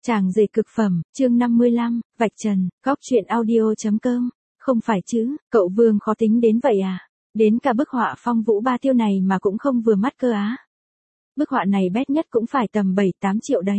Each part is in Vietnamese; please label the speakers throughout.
Speaker 1: Chàng rể cực phẩm, chương 55, vạch trần, góc truyện audio.com. Không phải chứ, cậu Vương khó tính đến vậy à? Đến cả bức họa phong vũ ba tiêu này mà cũng không vừa mắt cơ á. Bức họa này bét nhất cũng phải tầm 7-8 triệu đấy.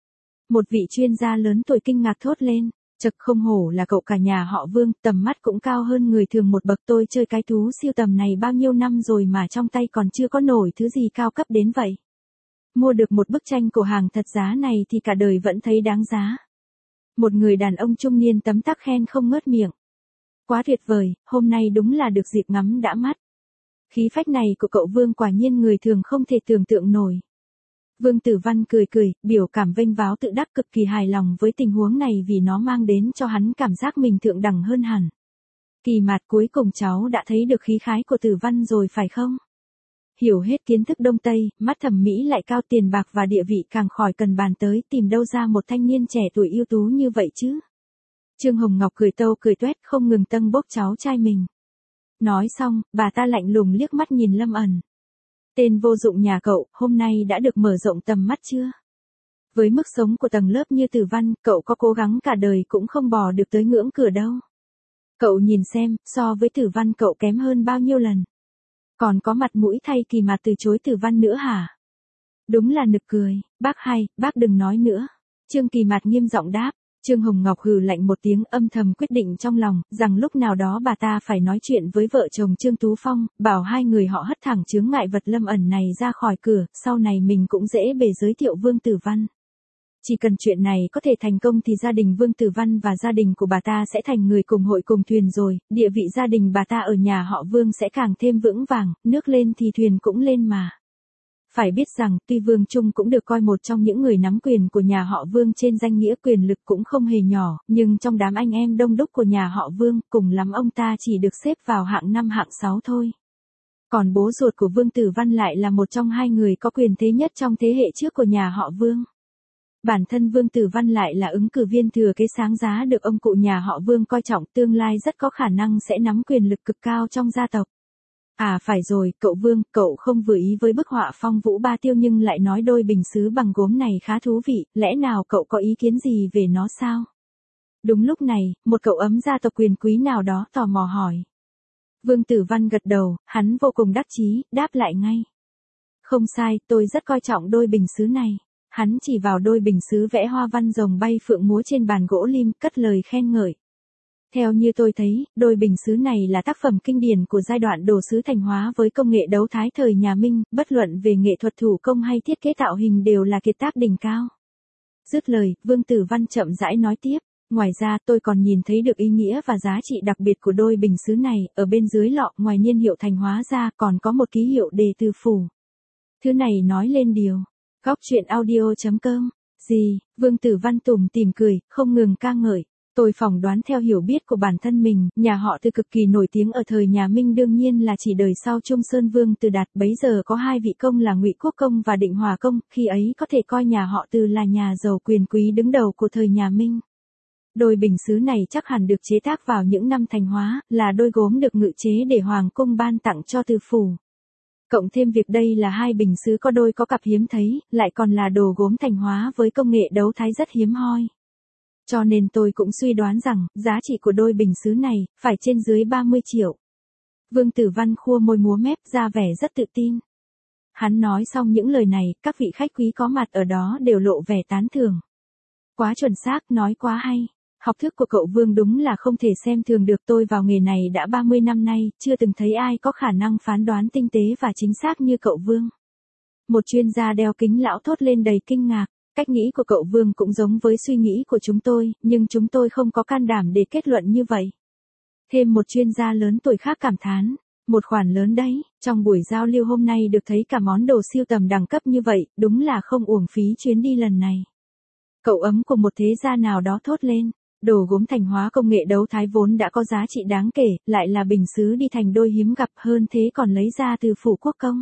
Speaker 1: Một vị chuyên gia lớn tuổi kinh ngạc thốt lên, chật không hổ là cậu cả nhà họ Vương, tầm mắt cũng cao hơn người thường một bậc. Tôi chơi cái thú siêu tầm này bao nhiêu năm rồi mà trong tay còn chưa có nổi thứ gì cao cấp đến vậy. Mua được một bức tranh cổ hàng thật giá này thì cả đời vẫn thấy đáng giá. Một người đàn ông trung niên tấm tắc khen không ngớt miệng. Quá tuyệt vời, hôm nay đúng là được dịp ngắm đã mắt. Khí phách này của cậu Vương quả nhiên người thường không thể tưởng tượng nổi. Vương Tử Văn cười cười, biểu cảm vênh váo tự đắc, cực kỳ hài lòng với tình huống này vì nó mang đến cho hắn cảm giác mình thượng đẳng hơn hẳn. Kỳ Mạt, cuối cùng cháu đã thấy được khí khái của Tử Văn rồi phải không? Hiểu hết kiến thức Đông Tây, mắt thẩm mỹ lại cao, tiền bạc và địa vị càng khỏi cần bàn tới, tìm đâu ra một thanh niên trẻ tuổi ưu tú như vậy chứ? Trương Hồng Ngọc cười tâu cười toét, không ngừng tâng bốc cháu trai mình. Nói xong, bà ta lạnh lùng liếc mắt nhìn Lâm Ẩn. Tên vô dụng nhà cậu, hôm nay đã được mở rộng tầm mắt chưa? Với mức sống của tầng lớp như Tử Văn, cậu có cố gắng cả đời cũng không bò được tới ngưỡng cửa đâu. Cậu nhìn xem, so với Tử Văn cậu kém hơn bao nhiêu lần. Còn có mặt mũi thay Kỳ Mạt từ chối Tử Văn nữa hả? Đúng là nực cười, bác hay, bác đừng nói nữa. Trương Kỳ Mạt nghiêm giọng đáp. Trương Hồng Ngọc hừ lạnh một tiếng, âm thầm quyết định trong lòng, rằng lúc nào đó bà ta phải nói chuyện với vợ chồng Trương Tú Phong, bảo hai người họ hất thẳng chướng ngại vật Lâm Ẩn này ra khỏi cửa, sau này mình cũng dễ bề giới thiệu Vương Tử Văn. Chỉ cần chuyện này có thể thành công thì gia đình Vương Tử Văn và gia đình của bà ta sẽ thành người cùng hội cùng thuyền rồi, địa vị gia đình bà ta ở nhà họ Vương sẽ càng thêm vững vàng, nước lên thì thuyền cũng lên mà. Phải biết rằng, tuy Vương Trung cũng được coi một trong những người nắm quyền của nhà họ Vương trên danh nghĩa quyền lực cũng không hề nhỏ, nhưng trong đám anh em đông đúc của nhà họ Vương, cùng lắm ông ta chỉ được xếp vào hạng 5 hạng 6 thôi. Còn bố ruột của Vương Tử Văn lại là một trong hai người có quyền thế nhất trong thế hệ trước của nhà họ Vương. Bản thân Vương Tử Văn lại là ứng cử viên thừa kế sáng giá được ông cụ nhà họ Vương coi trọng, tương lai rất có khả năng sẽ nắm quyền lực cực cao trong gia tộc. À phải rồi, cậu Vương, cậu không vừa ý với bức họa phong vũ ba tiêu nhưng lại nói đôi bình sứ bằng gốm này khá thú vị, lẽ nào cậu có ý kiến gì về nó sao? Đúng lúc này, một cậu ấm gia tộc quyền quý nào đó tò mò hỏi. Vương Tử Văn gật đầu, hắn vô cùng đắc chí, đáp lại ngay. Không sai, tôi rất coi trọng đôi bình sứ này. Hắn chỉ vào đôi bình sứ vẽ hoa văn rồng bay phượng múa trên bàn gỗ lim, cất lời khen ngợi. Theo như tôi thấy, đôi bình sứ này là tác phẩm kinh điển của giai đoạn đồ sứ thành hóa với công nghệ đấu thái thời nhà Minh, bất luận về nghệ thuật thủ công hay thiết kế tạo hình đều là kiệt tác đỉnh cao. Dứt lời, Vương Tử Văn chậm rãi nói tiếp, ngoài ra tôi còn nhìn thấy được ý nghĩa và giá trị đặc biệt của đôi bình sứ này, ở bên dưới lọ, ngoài niên hiệu thành hóa ra còn có một ký hiệu đề từ phủ. Thứ này nói lên điều. Góc truyện audio.com. Gì? Vương Tử Văn tủm tỉm cười, không ngừng ca ngợi. Tôi phỏng đoán theo hiểu biết của bản thân mình, nhà họ Từ cực kỳ nổi tiếng ở thời nhà Minh đương nhiên là chỉ đời sau Trung Sơn Vương Từ Đạt, bấy giờ có hai vị công là Ngụy Quốc Công và Định Hòa Công, khi ấy có thể coi nhà họ Từ là nhà giàu quyền quý đứng đầu của thời nhà Minh. Đôi bình sứ này chắc hẳn được chế tác vào những năm thành hóa, là đôi gốm được ngự chế để Hoàng cung ban tặng cho Từ phủ. Cộng thêm việc đây là hai bình sứ có đôi có cặp hiếm thấy, lại còn là đồ gốm thành hóa với công nghệ đấu thái rất hiếm hoi. Cho nên tôi cũng suy đoán rằng, giá trị của đôi bình sứ này, phải trên dưới 30 triệu. Vương Tử Văn khua môi múa mép ra vẻ rất tự tin. Hắn nói xong những lời này, các vị khách quý có mặt ở đó đều lộ vẻ tán thưởng. Quá chuẩn xác, nói quá hay. Học thức của cậu Vương đúng là không thể xem thường được, tôi vào nghề này đã 30 năm nay, chưa từng thấy ai có khả năng phán đoán tinh tế và chính xác như cậu Vương. Một chuyên gia đeo kính lão thốt lên đầy kinh ngạc. Cách nghĩ của cậu Vương cũng giống với suy nghĩ của chúng tôi, nhưng chúng tôi không có can đảm để kết luận như vậy. Thêm một chuyên gia lớn tuổi khác cảm thán, một khoản lớn đấy, trong buổi giao lưu hôm nay được thấy cả món đồ siêu tầm đẳng cấp như vậy, đúng là không uổng phí chuyến đi lần này. Cậu ấm của một thế gia nào đó thốt lên, đồ gốm thành hóa công nghệ đấu thái vốn đã có giá trị đáng kể, lại là bình sứ đi thành đôi hiếm gặp hơn thế còn lấy ra từ phủ quốc công.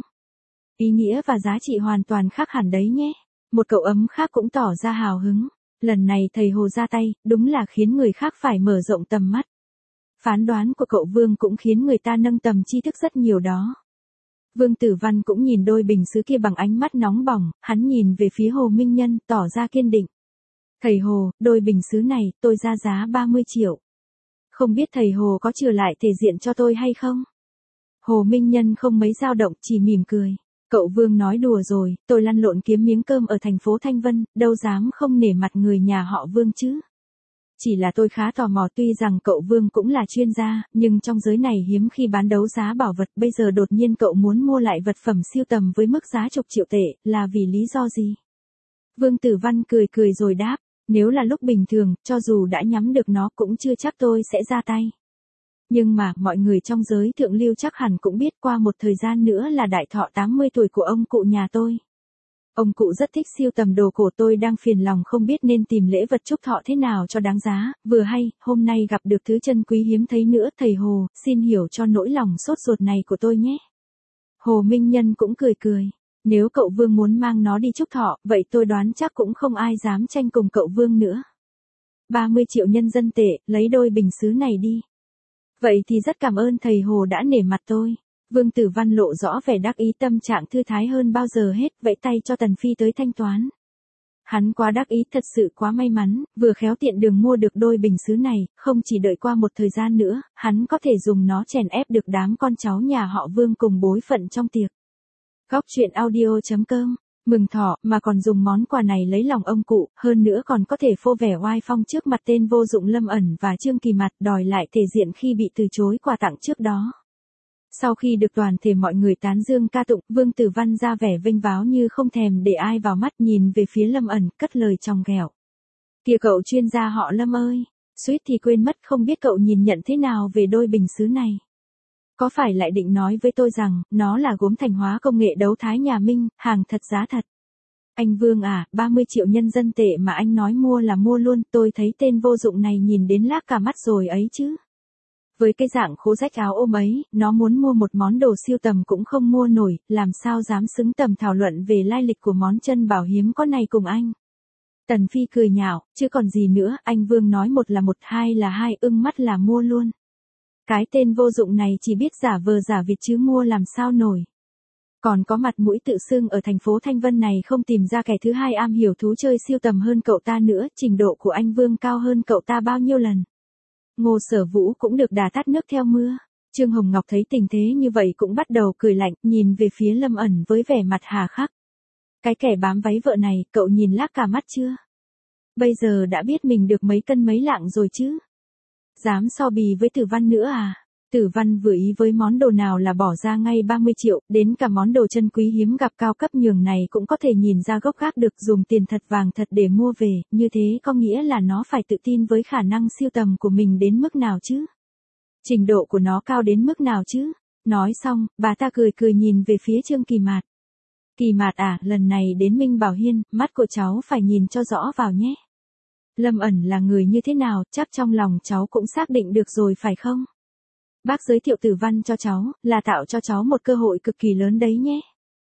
Speaker 1: Ý nghĩa và giá trị hoàn toàn khác hẳn đấy nhé. Một cậu ấm khác cũng tỏ ra hào hứng. Lần này thầy Hồ ra tay, đúng là khiến người khác phải mở rộng tầm mắt. Phán đoán của cậu Vương cũng khiến người ta nâng tầm tri thức rất nhiều đó. Vương Tử Văn cũng nhìn đôi bình sứ kia bằng ánh mắt nóng bỏng, hắn nhìn về phía Hồ Minh Nhân, tỏ ra kiên định. Thầy Hồ, đôi bình sứ này, tôi ra giá 30 triệu. Không biết thầy Hồ có chừa lại thể diện cho tôi hay không? Hồ Minh Nhân không mấy dao động, chỉ mỉm cười. Cậu Vương nói đùa rồi, tôi lăn lộn kiếm miếng cơm ở thành phố Thanh Vân, đâu dám không nể mặt người nhà họ Vương chứ. Chỉ là tôi khá tò mò, tuy rằng cậu Vương cũng là chuyên gia, nhưng trong giới này hiếm khi bán đấu giá bảo vật, bây giờ đột nhiên cậu muốn mua lại vật phẩm siêu tầm với mức giá chục triệu tệ, là vì lý do gì? Vương Tử Văn cười cười rồi đáp, nếu là lúc bình thường, cho dù đã nhắm được nó cũng chưa chắc tôi sẽ ra tay. Nhưng mà, mọi người trong giới thượng lưu chắc hẳn cũng biết qua một thời gian nữa là đại thọ 80 tuổi của ông cụ nhà tôi. Ông cụ rất thích siêu tầm đồ cổ, tôi đang phiền lòng không biết nên tìm lễ vật chúc thọ thế nào cho đáng giá, vừa hay, hôm nay gặp được thứ chân quý hiếm thấy nữa, thầy Hồ, xin hiểu cho nỗi lòng sốt ruột này của tôi nhé. Hồ Minh Nhân cũng cười cười, nếu cậu Vương muốn mang nó đi chúc thọ, vậy tôi đoán chắc cũng không ai dám tranh cùng cậu Vương nữa. 30 triệu nhân dân tệ, lấy đôi bình sứ này đi. Vậy thì rất cảm ơn thầy Hồ đã nể mặt tôi. Vương Tử Văn lộ rõ vẻ đắc ý, tâm trạng thư thái hơn bao giờ hết, vẫy tay cho Tần Phi tới thanh toán. Hắn quá đắc ý, thật sự quá may mắn, vừa khéo tiện đường mua được đôi bình sứ này, không chỉ đợi qua một thời gian nữa, hắn có thể dùng nó chèn ép được đám con cháu nhà họ Vương cùng bối phận trong tiệc. Góc truyện audio.com, mừng thọ mà còn dùng món quà này lấy lòng ông cụ, hơn nữa còn có thể phô vẻ oai phong trước mặt tên vô dụng Lâm Ẩn và Trương Kỳ Mạt, đòi lại thể diện khi bị từ chối quà tặng trước đó. Sau khi được toàn thể mọi người tán dương ca tụng, Vương Tử Văn ra vẻ vênh váo như không thèm để ai vào mắt, nhìn về phía Lâm Ẩn, cất lời chòng ghẹo. Kìa cậu chuyên gia họ Lâm ơi, suýt thì quên mất, không biết cậu nhìn nhận thế nào về đôi bình sứ này. Có phải lại định nói với tôi rằng, nó là gốm Thành Hóa công nghệ đấu thái nhà Minh, hàng thật giá thật. Anh Vương à, 30 triệu nhân dân tệ mà anh nói mua là mua luôn, tôi thấy tên vô dụng này nhìn đến lác cả mắt rồi ấy chứ. Với cái dạng khố rách áo ôm ấy, nó muốn mua một món đồ siêu tầm cũng không mua nổi, làm sao dám xứng tầm thảo luận về lai lịch của món chân bảo hiếm có này cùng anh. Tần Phi cười nhạo, chứ còn gì nữa, anh Vương nói một là một, hai là hai, ưng mắt là mua luôn. Cái tên vô dụng này chỉ biết giả vờ giả vịt chứ mua làm sao nổi. Còn có mặt mũi tự xưng ở thành phố Thanh Vân này không tìm ra kẻ thứ hai am hiểu thú chơi siêu tầm hơn cậu ta nữa, trình độ của anh Vương cao hơn cậu ta bao nhiêu lần. Ngô Sở Vũ cũng được đà tát nước theo mưa. Trương Hồng Ngọc thấy tình thế như vậy cũng bắt đầu cười lạnh, nhìn về phía Lâm Ẩn với vẻ mặt hà khắc. Cái kẻ bám váy vợ này, cậu nhìn lác cả mắt chưa? Bây giờ đã biết mình được mấy cân mấy lạng rồi chứ? Dám so bì với Tử Văn nữa à? Tử Văn vừa ý với món đồ nào là bỏ ra ngay 30 triệu, đến cả món đồ chân quý hiếm gặp cao cấp nhường này cũng có thể nhìn ra gốc gác được, dùng tiền thật vàng thật để mua về, như thế có nghĩa là nó phải tự tin với khả năng siêu tầm của mình đến mức nào chứ? Trình độ của nó cao đến mức nào chứ? Nói xong, bà ta cười cười nhìn về phía Trương Kỳ Mạt. Kỳ Mạt à, lần này đến Minh Bảo Hiên, mắt của cháu phải nhìn cho rõ vào nhé. Lâm Ẩn là người như thế nào, chắc trong lòng cháu cũng xác định được rồi phải không? Bác giới thiệu Tử Văn cho cháu, là tạo cho cháu một cơ hội cực kỳ lớn đấy nhé.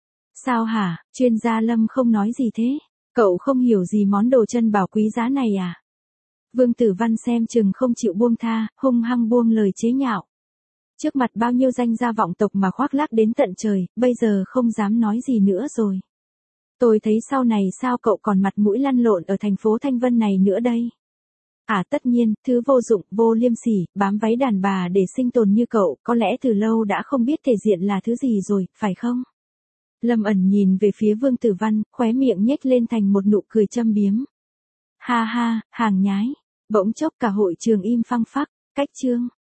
Speaker 1: Sao hả, chuyên gia Lâm không nói gì thế? Cậu không hiểu gì món đồ chân bảo quý giá này à? Vương Tử Văn xem chừng không chịu buông tha, hung hăng buông lời chế nhạo. Trước mặt bao nhiêu danh gia vọng tộc mà khoác lác đến tận trời, bây giờ không dám nói gì nữa rồi. Tôi thấy sau này sao cậu còn mặt mũi lăn lộn ở thành phố Thanh Vân này nữa đây? À tất nhiên, thứ vô dụng, vô liêm sỉ, bám váy đàn bà để sinh tồn như cậu, có lẽ từ lâu đã không biết thể diện là thứ gì rồi, phải không? Lâm Ẩn nhìn về phía Vương Tử Văn, khóe miệng nhếch lên thành một nụ cười châm biếm. Ha ha, hàng nhái. Bỗng chốc cả hội trường im phăng phắc, cách chương.